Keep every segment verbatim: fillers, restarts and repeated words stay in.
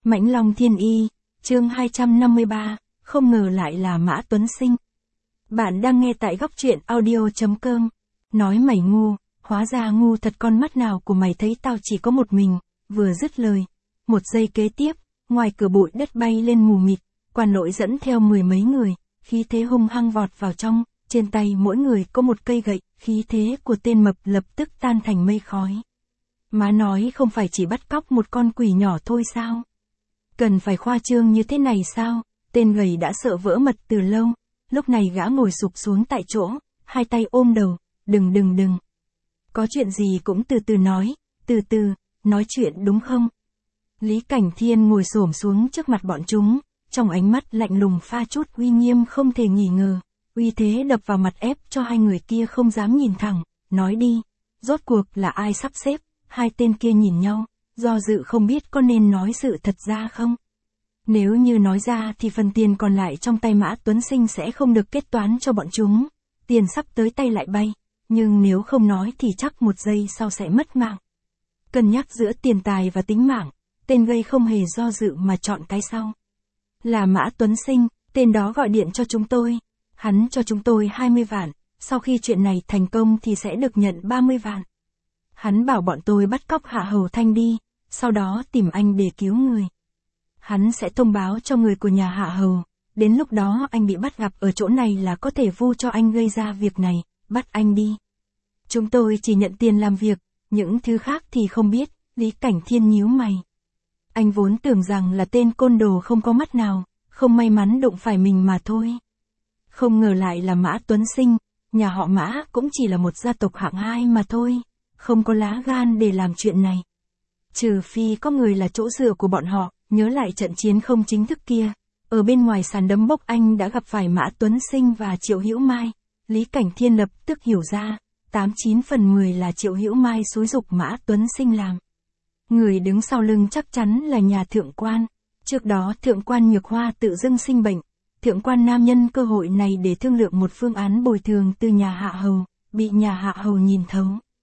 Mãnh Long Thiên Y, chương hai trăm năm mươi ba, không ngờ lại là Mã Tuấn Sinh. Bạn đang nghe tại góc truyện audio.com. Nói mày ngu, hóa ra ngu thật, con mắt nào của mày thấy tao chỉ có một mình. Vừa dứt lời, một giây kế tiếp, ngoài cửa bụi đất bay lên mù mịt, quan nội dẫn theo mười mấy người, khí thế hung hăng vọt vào trong, trên tay mỗi người có một cây gậy, khí thế của tên mập lập tức tan thành mây khói. Má nói không phải chỉ bắt cóc một con quỷ nhỏ thôi sao? Cần phải khoa trương như thế này sao? Tên gầy đã sợ vỡ mật từ lâu, lúc này gã ngồi sụp xuống tại chỗ, hai tay ôm đầu, đừng đừng đừng. Có chuyện gì cũng từ từ nói, từ từ, nói chuyện đúng không? Lý Cảnh Thiên ngồi xổm xuống trước mặt bọn chúng, trong ánh mắt lạnh lùng pha chút uy nghiêm không thể nghi ngờ, uy thế đập vào mặt ép cho hai người kia không dám nhìn thẳng, nói đi, rốt cuộc là ai sắp xếp? Hai tên kia nhìn nhau, do dự không biết có nên nói sự thật ra không? Nếu như nói ra thì phần tiền còn lại trong tay Mã Tuấn Sinh sẽ không được kết toán cho bọn chúng, tiền sắp tới tay lại bay, nhưng nếu không nói thì chắc một giây sau sẽ mất mạng. Cân nhắc giữa tiền tài và tính mạng, tên gây không hề do dự mà chọn cái sau. Là Mã Tuấn Sinh, tên đó gọi điện cho chúng tôi, hắn cho chúng tôi hai mươi vạn, sau khi chuyện này thành công thì sẽ được nhận ba mươi vạn. Hắn bảo bọn tôi bắt cóc Hạ Hầu Thanh đi, sau đó tìm anh để cứu người. Hắn sẽ thông báo cho người của nhà Hạ Hầu, đến lúc đó anh bị bắt gặp ở chỗ này là có thể vu cho anh gây ra việc này, bắt anh đi. Chúng tôi chỉ nhận tiền làm việc, những thứ khác thì không biết. Lý Cảnh Thiên nhíu mày. Anh vốn tưởng rằng là tên côn đồ không có mắt nào, không may mắn đụng phải mình mà thôi. Không ngờ lại là Mã Tuấn Sinh, nhà họ Mã cũng chỉ là một gia tộc hạng hai mà thôi, không có lá gan để làm chuyện này. Trừ phi có người là chỗ dựa của bọn họ. Nhớ lại trận chiến không chính thức kia, ở bên ngoài sàn đấm bốc anh đã gặp phải Mã Tuấn Sinh và Triệu Hữu Mai. Lý Cảnh Thiên lập tức hiểu ra, tám chín phần mười là Triệu Hữu Mai xúi giục Mã Tuấn Sinh làm. Người đứng sau lưng chắc chắn là nhà thượng quan. Trước đó thượng quan Nhược Hoa tự dưng sinh bệnh, thượng quan nam nhân cơ hội này để thương lượng một phương án bồi thường từ nhà Hạ Hầu, bị nhà Hạ Hầu nhìn thấu.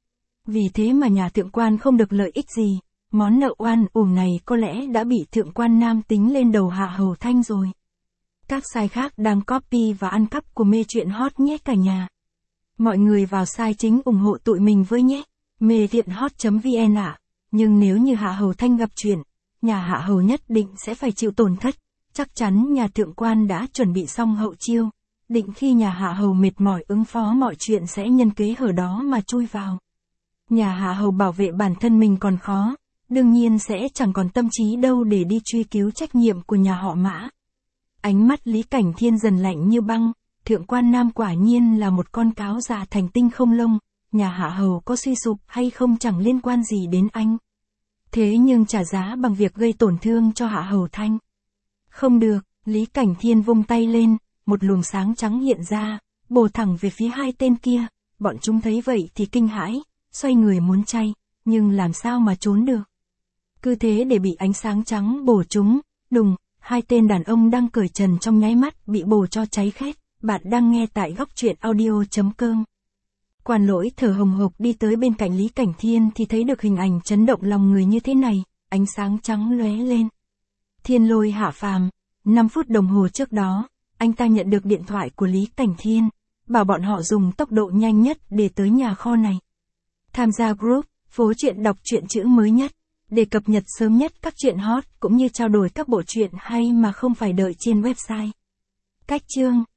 Vì thế mà nhà thượng quan không được lợi ích gì. Món nợ oan uổng này có lẽ đã bị thượng quan nam tính lên đầu Hạ Hầu Thanh rồi. Các site khác đang copy và ăn cắp của mê chuyện hot nhé cả nhà. Mọi người vào site chính ủng hộ tụi mình với nhé. mê chuyện hot chấm vn ạ. À. Nhưng nếu như Hạ Hầu Thanh gặp chuyện, nhà Hạ Hầu nhất định sẽ phải chịu tổn thất. Chắc chắn nhà thượng quan đã chuẩn bị xong hậu chiêu. Định khi nhà Hạ Hầu mệt mỏi ứng phó mọi chuyện sẽ nhân kế hở đó mà chui vào. Nhà Hạ Hầu bảo vệ bản thân mình còn khó. Đương nhiên sẽ chẳng còn tâm trí đâu để đi truy cứu trách nhiệm của nhà họ Mã. Ánh mắt Lý Cảnh Thiên dần lạnh như băng, thượng quan nam quả nhiên là một con cáo già thành tinh không lông, nhà Hạ Hầu có suy sụp hay không chẳng liên quan gì đến anh. Thế nhưng trả giá bằng việc gây tổn thương cho Hạ Hầu Thanh. Không được, Lý Cảnh Thiên vung tay lên, một luồng sáng trắng hiện ra, bổ thẳng về phía hai tên kia, bọn chúng thấy vậy thì kinh hãi, xoay người muốn chay, nhưng làm sao mà trốn được. Cứ thế để bị ánh sáng trắng bổ chúng, đùng, hai tên đàn ông đang cởi trần trong nháy mắt bị bổ cho cháy khét. Bạn đang nghe tại góc truyện audio.com. Quan lỗi thở hồng hộc đi tới bên cạnh Lý Cảnh Thiên thì thấy được hình ảnh chấn động lòng người như thế này, ánh sáng trắng lóe lên. Thiên Lôi hạ phàm, năm phút đồng hồ trước đó, anh ta nhận được điện thoại của Lý Cảnh Thiên, bảo bọn họ dùng tốc độ nhanh nhất để tới nhà kho này. Tham gia group, phố truyện đọc truyện chữ mới nhất. Để cập nhật sớm nhất các truyện hot cũng như trao đổi các bộ truyện hay mà không phải đợi trên website. Cách chương